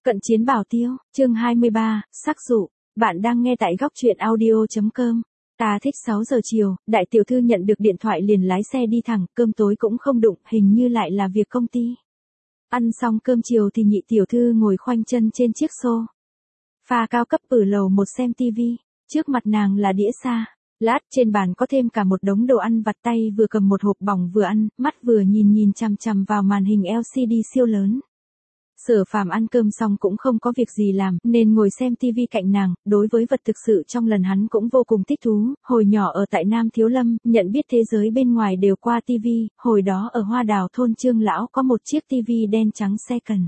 Cận chiến bảo tiêu, chương 23, sắc dụ. Bạn đang nghe tại góc truyện audio.com. Ta thích 6 giờ chiều, đại tiểu thư nhận được điện thoại liền lái xe đi thẳng, cơm tối cũng không đụng, hình như lại là việc công ty. Ăn xong cơm chiều thì nhị tiểu thư ngồi khoanh chân trên chiếc sofa cao cấp ở lầu 1 xem tivi. Trước mặt nàng là đĩa xa lát, trên bàn có thêm cả một đống đồ ăn vặt, tay vừa cầm một hộp bỏng vừa ăn, mắt vừa nhìn chằm chằm vào màn hình LCD siêu lớn. Sở Phàm ăn cơm xong cũng không có việc gì làm, nên ngồi xem tivi cạnh nàng. Đối với vật thực sự trong lần hắn cũng vô cùng thích thú. Hồi nhỏ ở tại Nam Thiếu Lâm, nhận biết thế giới bên ngoài đều qua tivi. Hồi đó ở Hoa Đào thôn Trương lão có một chiếc tivi đen trắng second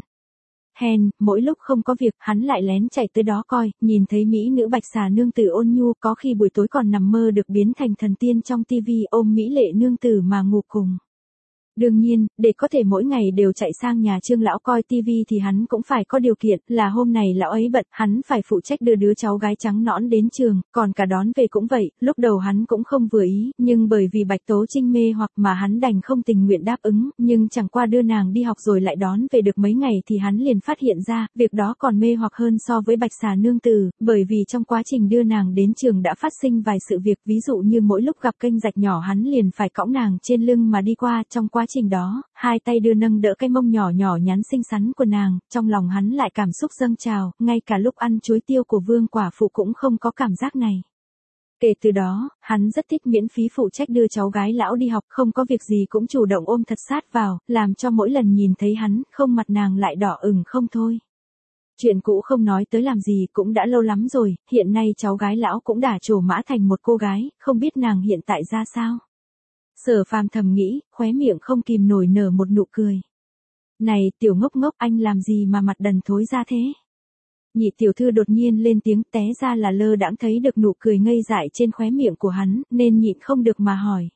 hand, mỗi lúc không có việc, hắn lại lén chạy tới đó coi, nhìn thấy mỹ nữ Bạch Xà nương tử ôn nhu, có khi buổi tối còn nằm mơ được biến thành thần tiên trong tivi, ôm mỹ lệ nương tử mà ngủ cùng. Đương nhiên, để có thể mỗi ngày đều chạy sang nhà Trương lão coi tivi thì hắn cũng phải có điều kiện, là hôm này lão ấy bận, hắn phải phụ trách đưa đứa cháu gái trắng nõn đến trường, còn cả đón về cũng vậy. Lúc đầu hắn cũng không vừa ý, nhưng bởi vì Bạch Tố Trinh mê hoặc mà hắn đành không tình nguyện đáp ứng, nhưng chẳng qua đưa nàng đi học rồi lại đón về được mấy ngày thì hắn liền phát hiện ra, việc đó còn mê hoặc hơn so với Bạch Xà nương tử, bởi vì trong quá trình đưa nàng đến trường đã phát sinh vài sự việc, ví dụ như mỗi lúc gặp kênh rạch nhỏ hắn liền phải cõng nàng trên lưng mà đi qua, trong quá trình đó, hai tay đưa nâng đỡ cái mông nhỏ nhỏ nhắn xinh xắn của nàng, trong lòng hắn lại cảm xúc dâng trào, ngay cả lúc ăn chuối tiêu của Vương quả phụ cũng không có cảm giác này. Kể từ đó, hắn rất thích miễn phí phụ trách đưa cháu gái lão đi học, không có việc gì cũng chủ động ôm thật sát vào, làm cho mỗi lần nhìn thấy hắn, không mặt nàng lại đỏ ửng không thôi. Chuyện cũ không nói tới làm gì, cũng đã lâu lắm rồi, hiện nay cháu gái lão cũng đã trổ mã thành một cô gái, không biết nàng hiện tại ra sao. Sở Phàm thầm nghĩ, khóe miệng không kìm nổi nở một nụ cười. Này, tiểu ngốc ngốc, anh làm gì mà mặt đần thối ra thế? Nhị tiểu thư đột nhiên lên tiếng, té ra là lơ đãng thấy được nụ cười ngây dại trên khóe miệng của hắn, nên nhịn không được mà hỏi.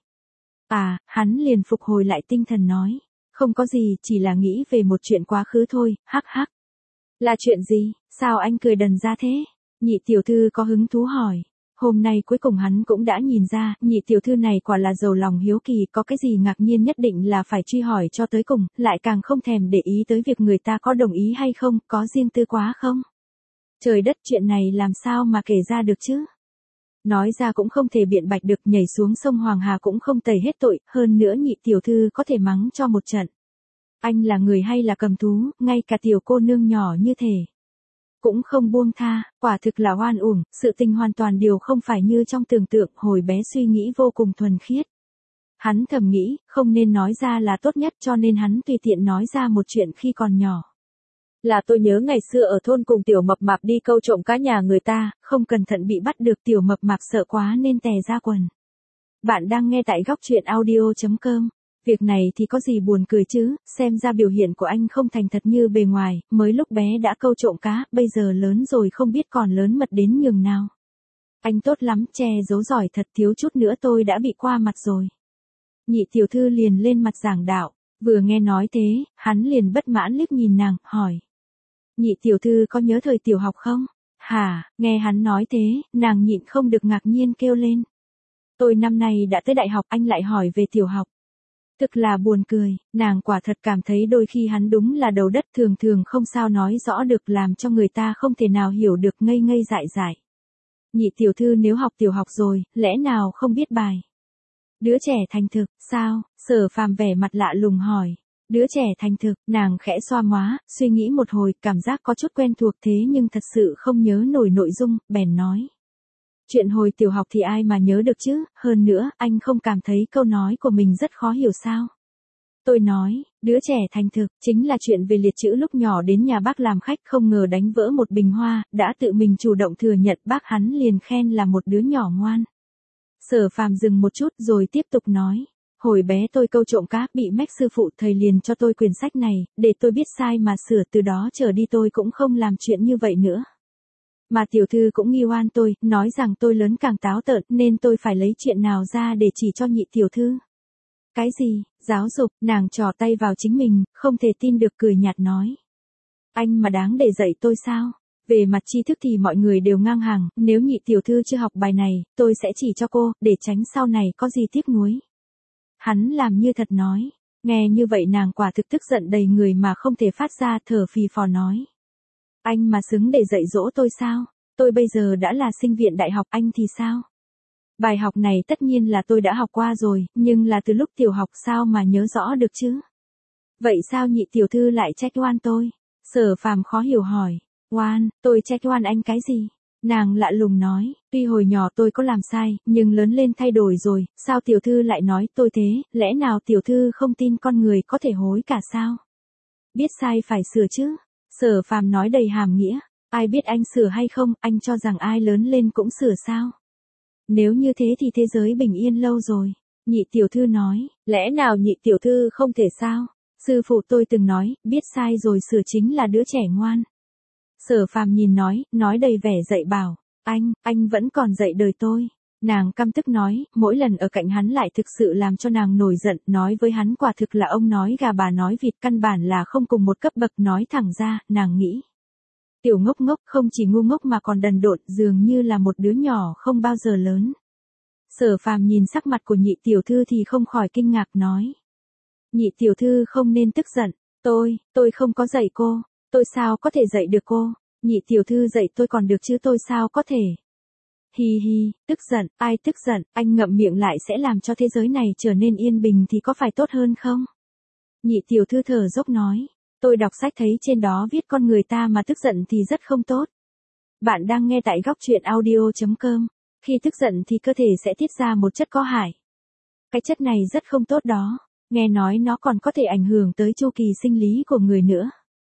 À, hắn liền phục hồi lại tinh thần nói. Không có gì, chỉ là nghĩ về một chuyện quá khứ thôi, hắc hắc. Là chuyện gì, sao anh cười đần ra thế? Nhị tiểu thư có hứng thú hỏi. Hôm nay cuối cùng hắn cũng đã nhìn ra, nhị tiểu thư này quả là giàu lòng hiếu kỳ, có cái gì ngạc nhiên nhất định là phải truy hỏi cho tới cùng, lại càng không thèm để ý tới việc người ta có đồng ý hay không, có riêng tư quá không. Trời đất, chuyện này làm sao mà kể ra được chứ? Nói ra cũng không thể biện bạch được, nhảy xuống sông Hoàng Hà cũng không tẩy hết tội, hơn nữa nhị tiểu thư có thể mắng cho một trận. Anh là người hay là cầm thú, ngay cả tiểu cô nương nhỏ như thể cũng không buông tha, quả thực là oan uổng, sự tình hoàn toàn điều không phải như trong tưởng tượng, hồi bé suy nghĩ vô cùng thuần khiết. Hắn thầm nghĩ, không nên nói ra là tốt nhất, cho nên hắn tùy tiện nói ra một chuyện khi còn nhỏ. Là tôi nhớ ngày xưa ở thôn cùng tiểu mập mạp đi câu trộm cá nhà người ta, không cẩn thận bị bắt được, tiểu mập mạp sợ quá nên tè ra quần. Bạn đang nghe tại góc truyện audio.com. Việc này thì có gì buồn cười chứ, xem ra biểu hiện của anh không thành thật như bề ngoài, mới lúc bé đã câu trộm cá, bây giờ lớn rồi không biết còn lớn mật đến nhường nào. Anh tốt lắm, che giấu giỏi thật, thiếu chút nữa tôi đã bị qua mặt rồi. Nhị tiểu thư liền lên mặt giảng đạo, vừa nghe nói thế, hắn liền bất mãn liếc nhìn nàng, hỏi. Nhị tiểu thư có nhớ thời tiểu học không? Hả, nghe hắn nói thế, nàng nhịn không được ngạc nhiên kêu lên. Tôi năm nay đã tới đại học, anh lại hỏi về tiểu học. Thực là buồn cười, nàng quả thật cảm thấy đôi khi hắn đúng là đầu đất, thường thường không sao nói rõ được, làm cho người ta không thể nào hiểu được, ngây ngây dại dại. Nhị tiểu thư nếu học tiểu học rồi, lẽ nào không biết bài? Đứa trẻ thành thực, sao? Sở Phàm vẻ mặt lạ lùng hỏi. Đứa trẻ thành thực, nàng khẽ xoa má, suy nghĩ một hồi, cảm giác có chút quen thuộc thế nhưng thật sự không nhớ nổi nội dung, bèn nói. Chuyện hồi tiểu học thì ai mà nhớ được chứ, hơn nữa, anh không cảm thấy câu nói của mình rất khó hiểu sao? Tôi nói, đứa trẻ thành thực, chính là chuyện về liệt chữ lúc nhỏ đến nhà bác làm khách không ngờ đánh vỡ một bình hoa, đã tự mình chủ động thừa nhận, bác hắn liền khen là một đứa nhỏ ngoan. Sở Phàm dừng một chút rồi tiếp tục nói. Hồi bé tôi câu trộm cá, bị mách sư phụ, thầy liền cho tôi quyển sách này, để tôi biết sai mà sửa, từ đó trở đi tôi cũng không làm chuyện như vậy nữa. Mà tiểu thư cũng nghi oan tôi, nói rằng tôi lớn càng táo tợn, nên tôi phải lấy chuyện nào ra để chỉ cho nhị tiểu thư. Cái gì, giáo dục, nàng trò tay vào chính mình, không thể tin được cười nhạt nói. Anh mà đáng để dạy tôi sao? Về mặt tri thức thì mọi người đều ngang hàng, nếu nhị tiểu thư chưa học bài này, tôi sẽ chỉ cho cô, để tránh sau này có gì tiếc nuối. Hắn làm như thật nói, nghe như vậy nàng quả thực tức giận đầy người mà không thể phát ra, thở phì phò nói. Anh mà xứng để dạy dỗ tôi sao? Tôi bây giờ đã là sinh viên đại học, anh thì sao? Bài học này tất nhiên là tôi đã học qua rồi, nhưng là từ lúc tiểu học sao mà nhớ rõ được chứ? Vậy sao nhị tiểu thư lại trách oan tôi? Sở Phàm khó hiểu hỏi. Oan, tôi trách oan anh cái gì? Nàng lạ lùng nói, tuy hồi nhỏ tôi có làm sai, nhưng lớn lên thay đổi rồi, sao tiểu thư lại nói tôi thế, lẽ nào tiểu thư không tin con người có thể hối cả sao? Biết sai phải sửa chứ. Sở Phàm nói đầy hàm nghĩa, ai biết anh sửa hay không, anh cho rằng ai lớn lên cũng sửa sao? Nếu như thế thì thế giới bình yên lâu rồi. Nhị tiểu thư nói, lẽ nào nhị tiểu thư không thể sao? Sư phụ tôi từng nói, biết sai rồi sửa chính là đứa trẻ ngoan. Sở Phàm nhìn nói đầy vẻ dạy bảo, anh vẫn còn dạy đời tôi. Nàng căm tức nói, mỗi lần ở cạnh hắn lại thực sự làm cho nàng nổi giận, nói với hắn quả thực là ông nói gà bà nói vịt, căn bản là không cùng một cấp bậc. Nói thẳng ra, nàng nghĩ. Tiểu ngốc ngốc không chỉ ngu ngốc mà còn đần độn, dường như là một đứa nhỏ không bao giờ lớn. Sở Phàm nhìn sắc mặt của nhị tiểu thư thì không khỏi kinh ngạc nói. Nhị tiểu thư không nên tức giận, tôi không có dạy cô, tôi sao có thể dạy được cô, nhị tiểu thư dạy tôi còn được chứ tôi sao có thể. Hi hi, tức giận, ai tức giận, anh ngậm miệng lại sẽ làm cho thế giới này trở nên yên bình thì có phải tốt hơn không? Nhị tiểu thư thở dốc nói, tôi đọc sách thấy trên đó viết con người ta mà tức giận thì rất không tốt. Bạn đang nghe tại góc truyện audio.com, khi tức giận thì cơ thể sẽ tiết ra một chất có hại. Cái chất này rất không tốt đó, nghe nói nó còn có thể ảnh hưởng tới chu kỳ sinh lý của người nữa.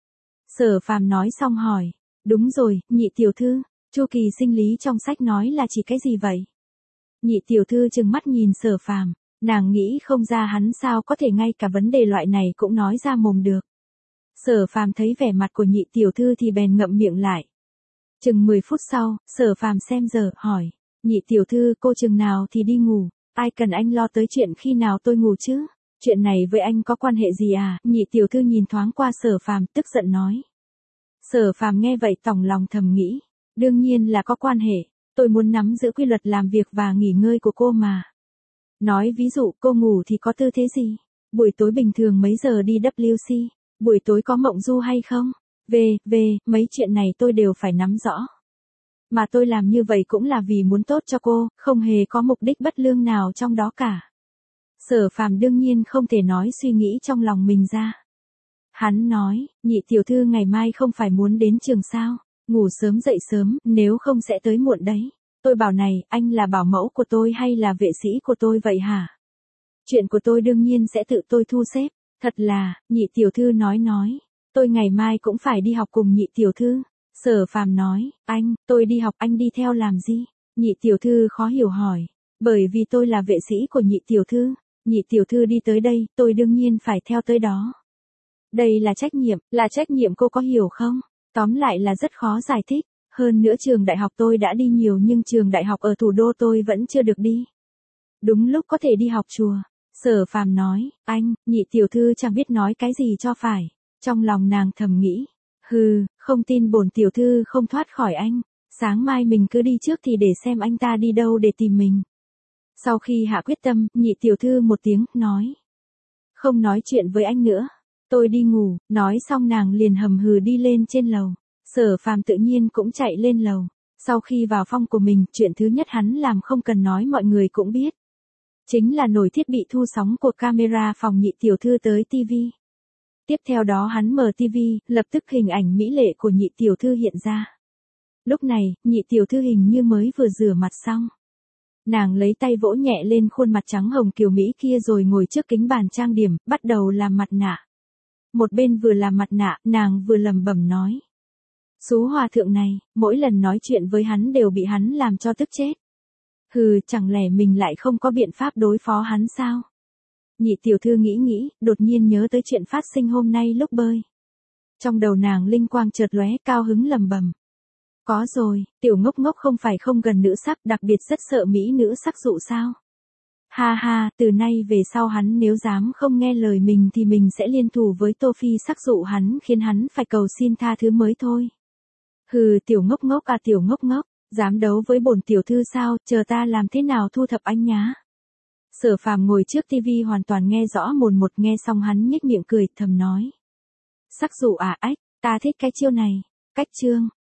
Sở Phàm nói xong hỏi, đúng rồi, nhị tiểu thư, chu kỳ sinh lý trong sách nói là chỉ cái gì vậy? Nhị tiểu thư trừng mắt nhìn Sở Phàm, nàng nghĩ không ra hắn sao có thể ngay cả vấn đề loại này cũng nói ra mồm được. Sở Phàm thấy vẻ mặt của nhị tiểu thư thì bèn ngậm miệng lại. Chừng 10 phút sau, Sở Phàm xem giờ, hỏi, nhị tiểu thư cô chừng nào thì đi ngủ, ai cần anh lo tới chuyện khi nào tôi ngủ chứ? Chuyện này với anh có quan hệ gì à? Nhị tiểu thư nhìn thoáng qua Sở Phàm tức giận nói. Sở Phàm nghe vậy tỏng lòng thầm nghĩ, đương nhiên là có quan hệ, tôi muốn nắm giữ quy luật làm việc và nghỉ ngơi của cô mà. Nói ví dụ cô ngủ thì có tư thế gì? Buổi tối bình thường mấy giờ đi WC? Buổi tối có mộng du hay không? Mấy chuyện này tôi đều phải nắm rõ. Mà tôi làm như vậy cũng là vì muốn tốt cho cô, không hề có mục đích bất lương nào trong đó cả. Sở Phàm đương nhiên không thể nói suy nghĩ trong lòng mình ra. Hắn nói, nhị tiểu thư ngày mai không phải muốn đến trường sao, ngủ sớm dậy sớm, nếu không sẽ tới muộn đấy. Tôi bảo này, anh là bảo mẫu của tôi hay là vệ sĩ của tôi vậy hả? Chuyện của tôi đương nhiên sẽ tự tôi thu xếp, thật là, nhị tiểu thư nói, tôi ngày mai cũng phải đi học cùng nhị tiểu thư. Sở Phàm nói, tôi đi học anh đi theo làm gì? Nhị tiểu thư khó hiểu hỏi, bởi vì tôi là vệ sĩ của nhị tiểu thư. Nhị tiểu thư đi tới đây, tôi đương nhiên phải theo tới đó. Đây là trách nhiệm cô có hiểu không? Tóm lại là rất khó giải thích. Hơn nữa trường đại học tôi đã đi nhiều nhưng trường đại học ở thủ đô tôi vẫn chưa được đi. Đúng lúc có thể đi học chùa. Sở Phàm nói, nhị tiểu thư chẳng biết nói cái gì cho phải. Trong lòng nàng thầm nghĩ, không tin bổn tiểu thư không thoát khỏi anh. Sáng mai mình cứ đi trước thì để xem anh ta đi đâu để tìm mình. Sau khi hạ quyết tâm, nhị tiểu thư một tiếng, nói. Không nói chuyện với anh nữa. Tôi đi ngủ, nói xong nàng liền hầm hừ đi lên trên lầu. Sở Phàm tự nhiên cũng chạy lên lầu. Sau khi vào phòng của mình, chuyện thứ nhất hắn làm không cần nói mọi người cũng biết. Chính là nổi thiết bị thu sóng của camera phòng nhị tiểu thư tới TV. Tiếp theo đó hắn mở TV, lập tức hình ảnh mỹ lệ của nhị tiểu thư hiện ra. Lúc này, nhị tiểu thư hình như mới vừa rửa mặt xong. Nàng lấy tay vỗ nhẹ lên khuôn mặt trắng hồng kiều Mỹ kia rồi ngồi trước kính bàn trang điểm, bắt đầu làm mặt nạ. Một bên vừa làm mặt nạ, nàng vừa lẩm bẩm nói. Sú hòa thượng này, mỗi lần nói chuyện với hắn đều bị hắn làm cho tức chết. Chẳng lẽ mình lại không có biện pháp đối phó hắn sao? Nhị tiểu thư nghĩ, đột nhiên nhớ tới chuyện phát sinh hôm nay lúc bơi. Trong đầu nàng linh quang chợt lóe, cao hứng lẩm bẩm. Có rồi, tiểu ngốc ngốc không phải không gần nữ sắc, đặc biệt rất sợ mỹ nữ sắc dụ sao? Ha, từ nay về sau hắn nếu dám không nghe lời mình thì mình sẽ liên thủ với Tô Phi sắc dụ hắn, khiến hắn phải cầu xin tha thứ mới thôi. Tiểu ngốc ngốc à, tiểu ngốc ngốc, dám đấu với bổn tiểu thư sao, chờ ta làm thế nào thu thập anh nhá. Sở Phàm ngồi trước tivi hoàn toàn nghe rõ mồn một, nghe xong hắn nhếch miệng cười thầm nói. Sắc dụ à, ta thích cái chiêu này. Cách chương